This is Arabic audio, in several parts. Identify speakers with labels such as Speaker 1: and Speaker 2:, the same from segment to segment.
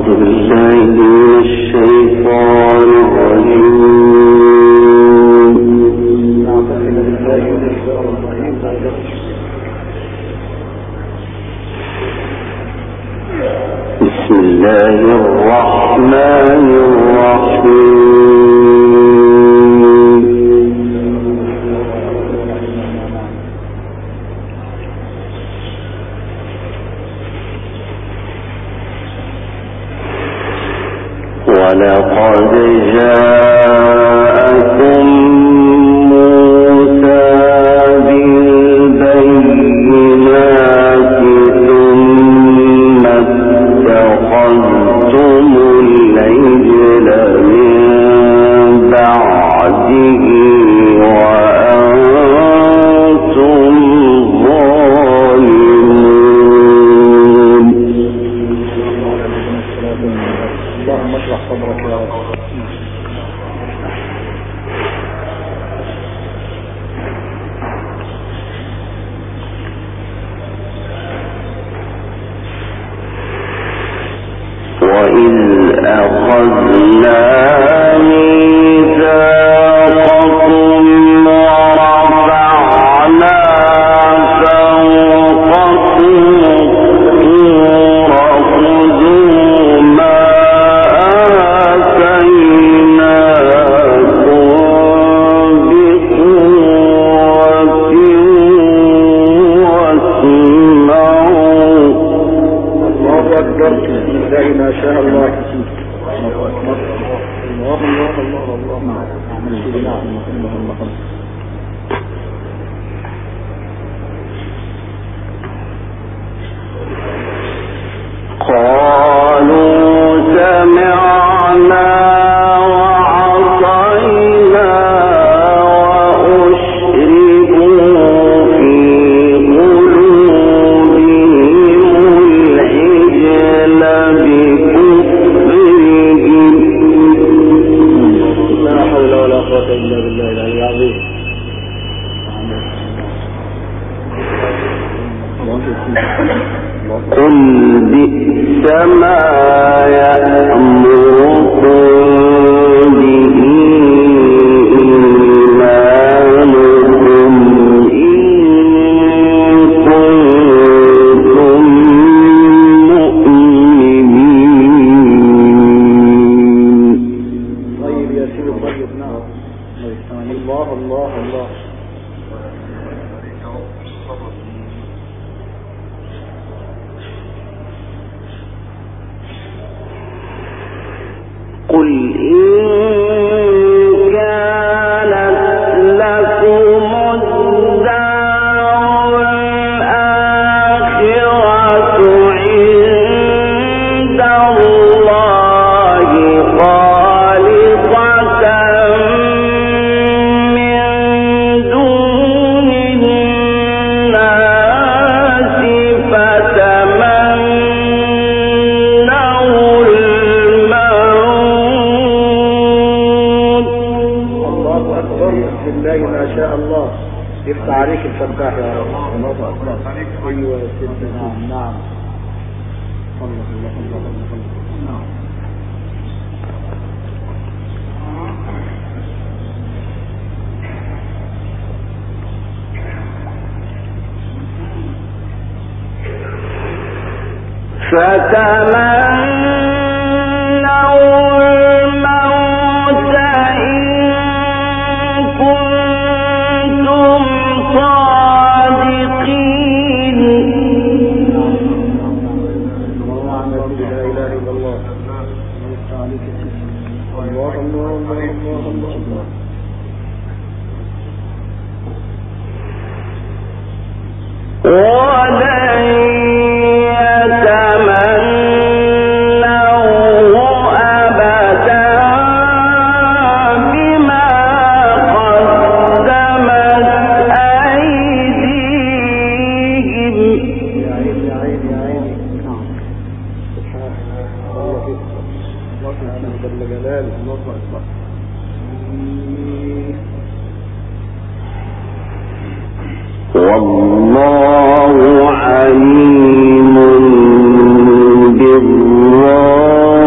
Speaker 1: والله عليم بالظالمين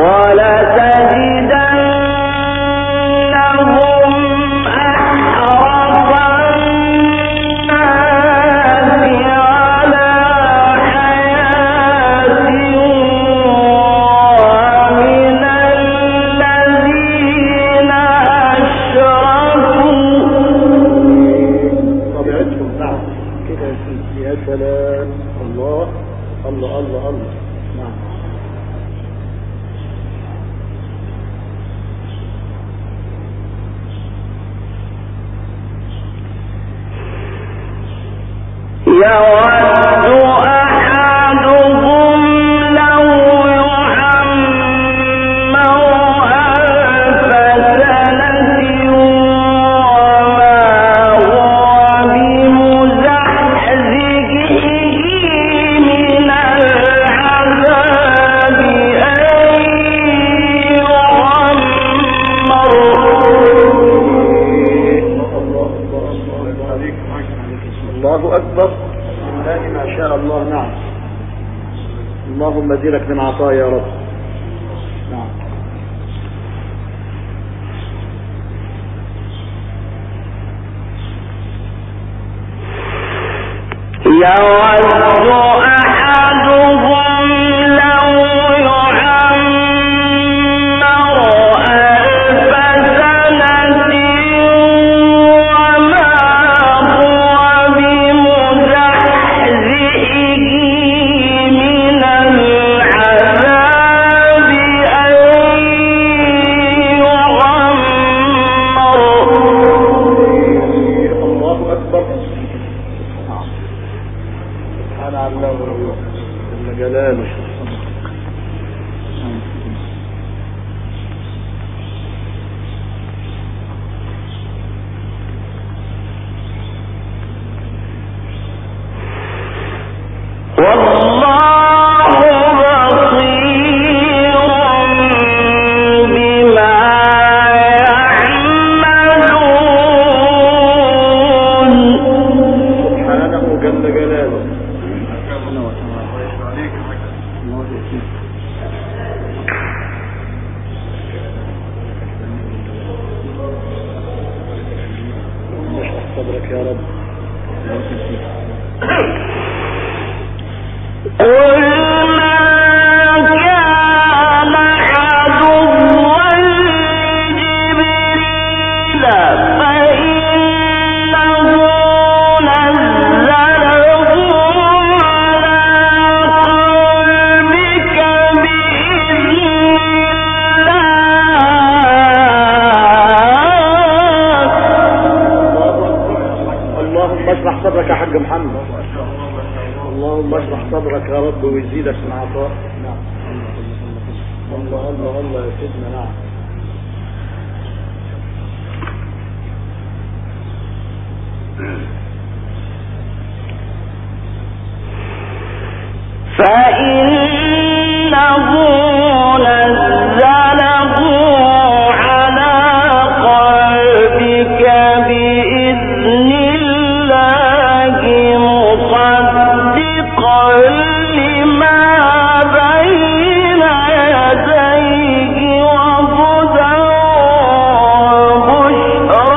Speaker 1: لك من عطايا يا رب. نعم.
Speaker 2: يود أحدهم لو يعمر 1000 سنة وما هو بمزحزحه من العذاب أن يعمر.
Speaker 1: الله أكبر. سبحان الله جل جلاله.
Speaker 2: والله بصير بما يعملون.
Speaker 1: سبحانه جل جلاله. اشرح صدرك يا رب.
Speaker 2: قل ما كان عدوا لجبريل فإنه نزله على قلبك بإذن الله.
Speaker 1: اللهم اشرح صدرك يا حاج محمد. اللهم اشرح صدرك يا رب ويزيدك من عطاء. نعم. الله الله الله يا سيدنا. نعم.
Speaker 2: فإنه نزله على قلبك بإذن الله مصدقا لما بين يديه وهدى وبشرى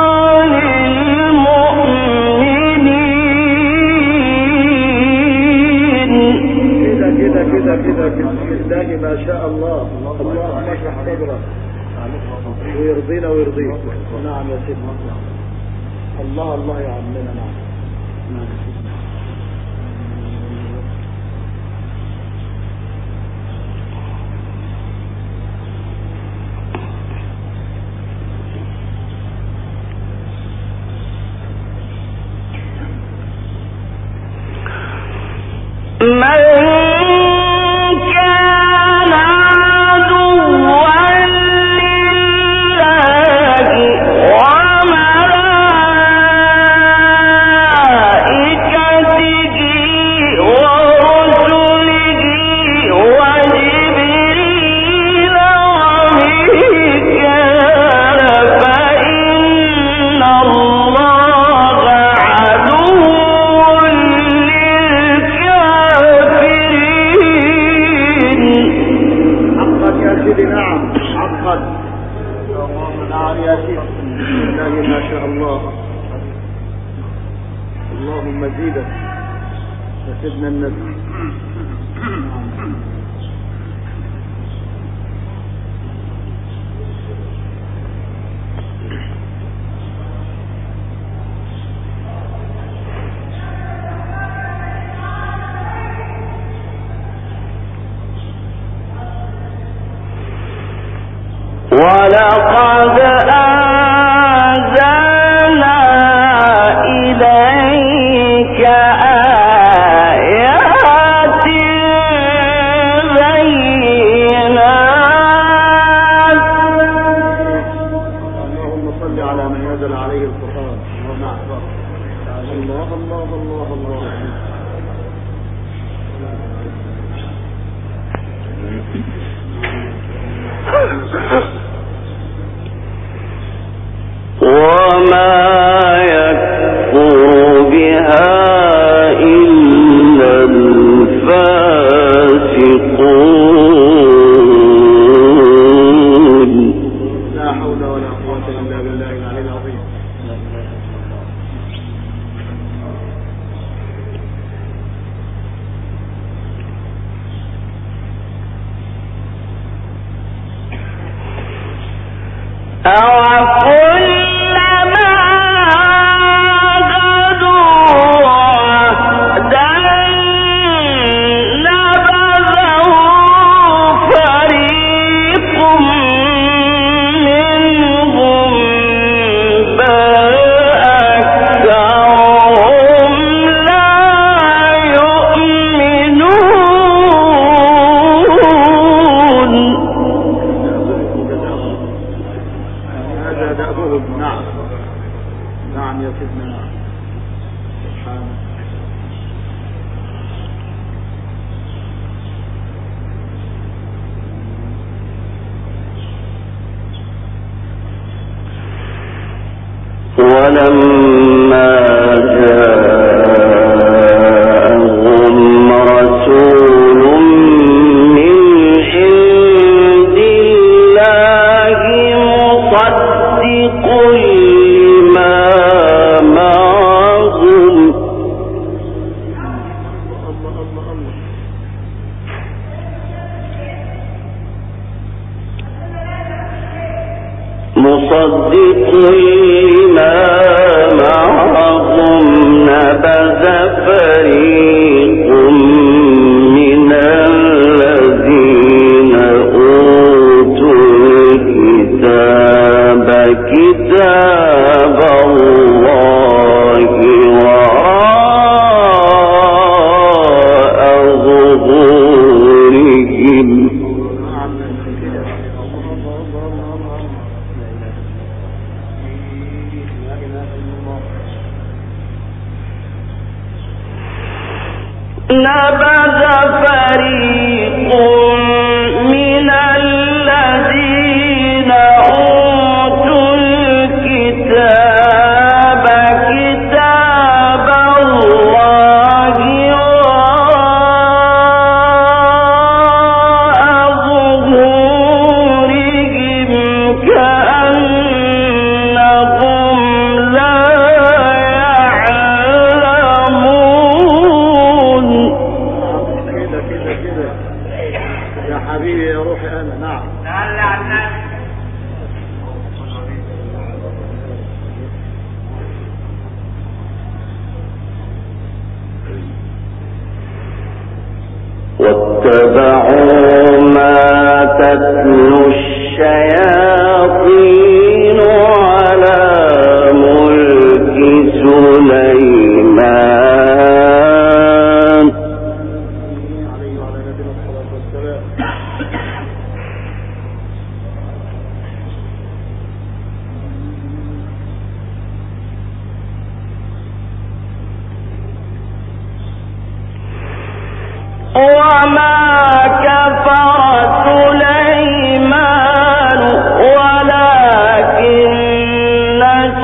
Speaker 2: للمؤمنين.
Speaker 1: كده بسم الله ما شاء الله. اللهم اشرح صدرك ويرضينا ويرضيك. نعم يا سيدنا. الله الله يا عمنا. نعم.
Speaker 2: من كان عدوا لله وملائكته
Speaker 1: يا سيدي. بسم الله ما شاء الله. اللهم زيدك يا سيدنا النبي.
Speaker 2: ولقد أنزلنا إليك آيات بينات.
Speaker 1: اللهم صل على من نزل عليه القرآن. الله الله الله الله.
Speaker 2: وما يكفر بها إلا الفاسقون.
Speaker 1: لا حول ولا قوة إلا بالله العلي العظيم.
Speaker 2: أَوَكُلَّمَا عَاهَدُوا عَهْدًا نَبَذَهُ فَرِيقٌ مِّنْهُم بَلْ أَكْثَرُهُمْ لَا يُؤْمِنُونَ.
Speaker 1: هذا دأبهم. نعم نعم يا سيدنا. سبحانه.
Speaker 2: ولما جاءهم رسول من عند الله مصدق لما معهم نبذ فريق من الذين أوتوا الكتاب كتاب الله وراء ظهورهم. نبذ فريق من الذين أوتوا الكتاب كتاب الله وراء ظهورهم كأنهم لا يعلمون.
Speaker 1: كده يا حبيبي يا روحي أنا. نعم
Speaker 2: واتبعوا ما تتلو الشياطين على ملك سليمان
Speaker 1: عليه وعلى نبينا الصلاة والسلام.
Speaker 2: وما كفر سليمان ولكن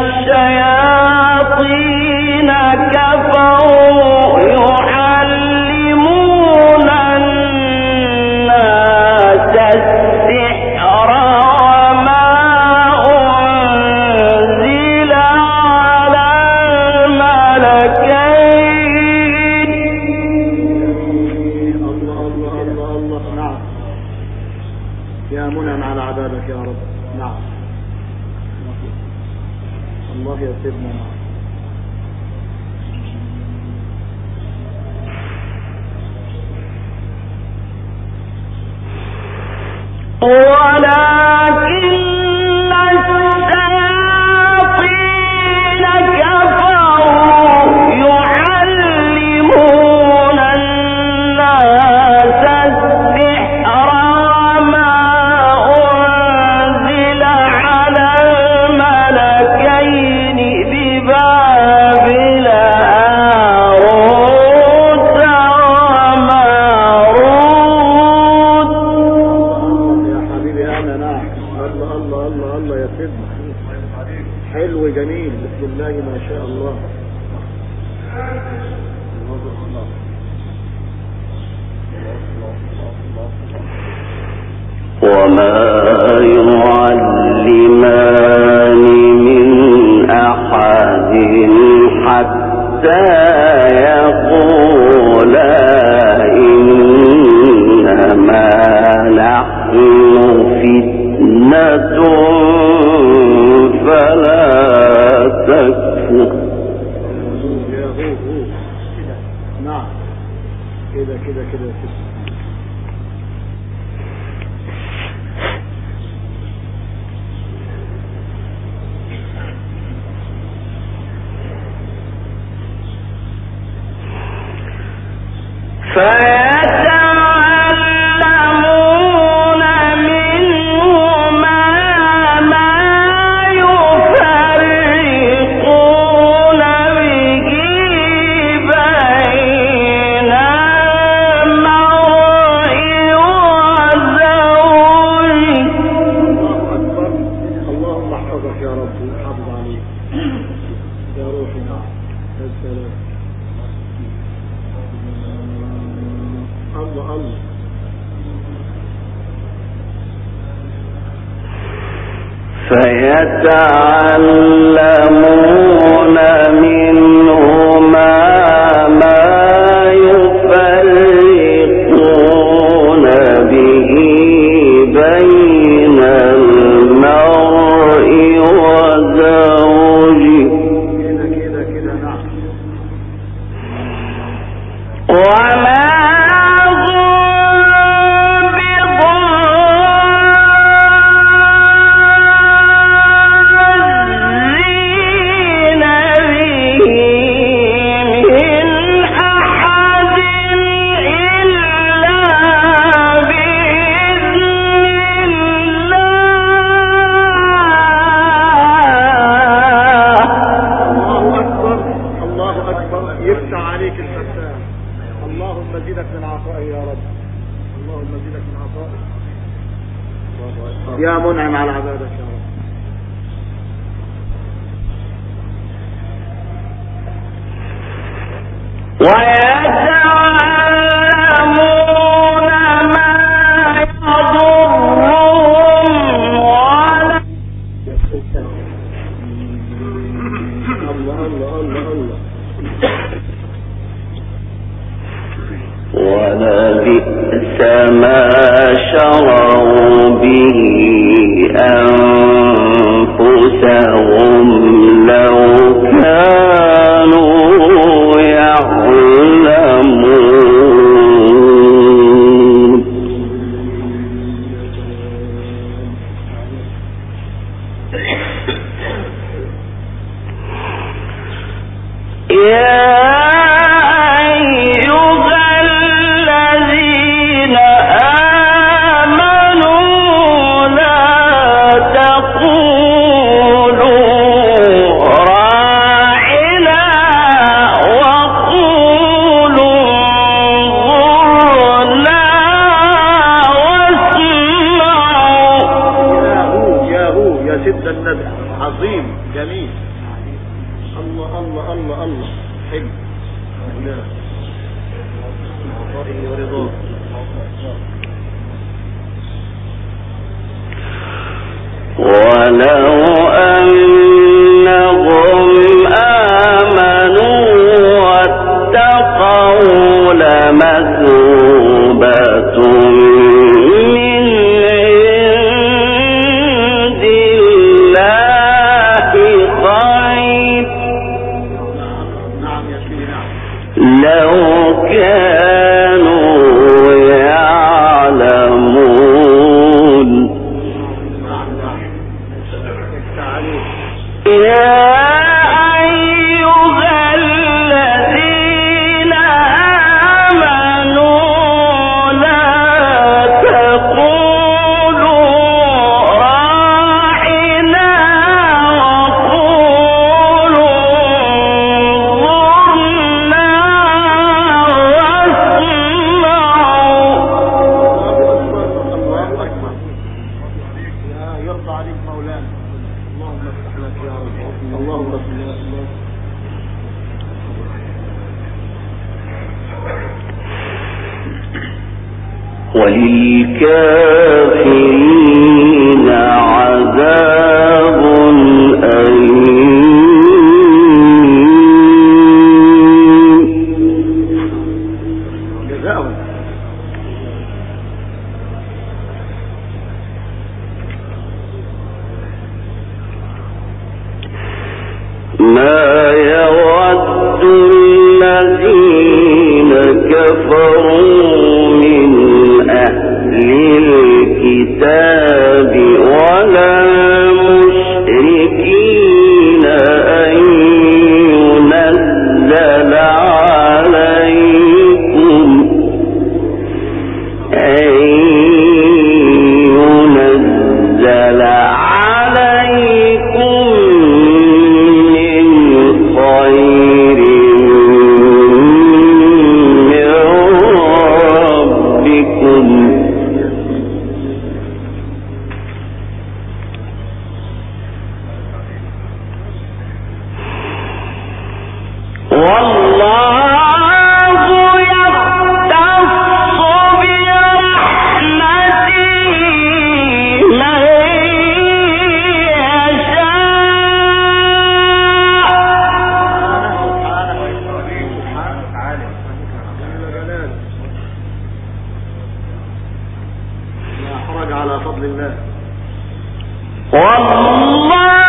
Speaker 2: الشياطين كفروا يعلمون الناس
Speaker 1: نعم يا منعم على عبادك يا رب. نعم الله يا سيدنا. نعم حلو جميل بسم الله ما شاء الله.
Speaker 2: وما يعلمان من أحد حتى يقولا إنما نحن فتنة فلا تكفر.
Speaker 1: نعم كده كده كده
Speaker 2: فيتعلمون منهما ما يفرقون به بين المرء وزوجه.
Speaker 1: الله أكبر. اللهم احفظك يا رب وحافظ عليك يا روحي. نعم السلام. الله الله.
Speaker 2: فيتعلمون منهما ما يفرقون به بين المرء وزوجه.
Speaker 1: كده كده كده. نعم
Speaker 2: وما
Speaker 1: يا منعم على عبادك يا رب.
Speaker 2: ويتعلمون ما يضرهم ولا.
Speaker 1: الله الله الله الله.
Speaker 2: ولبئس ما شروا به أنفسهم لو كانوا يعلمون. يا
Speaker 1: عظيم جميل. الله الله الله الله. حلو. عطائه ورضاه.
Speaker 2: ولو أنهم آمنوا واتقوا لمثوبة وللكافرين عذاب أليم. ما يود الذين كفروا من أهل الكتاب ولا المشركين أن ينزل عليكم
Speaker 1: على فضل الله
Speaker 2: والله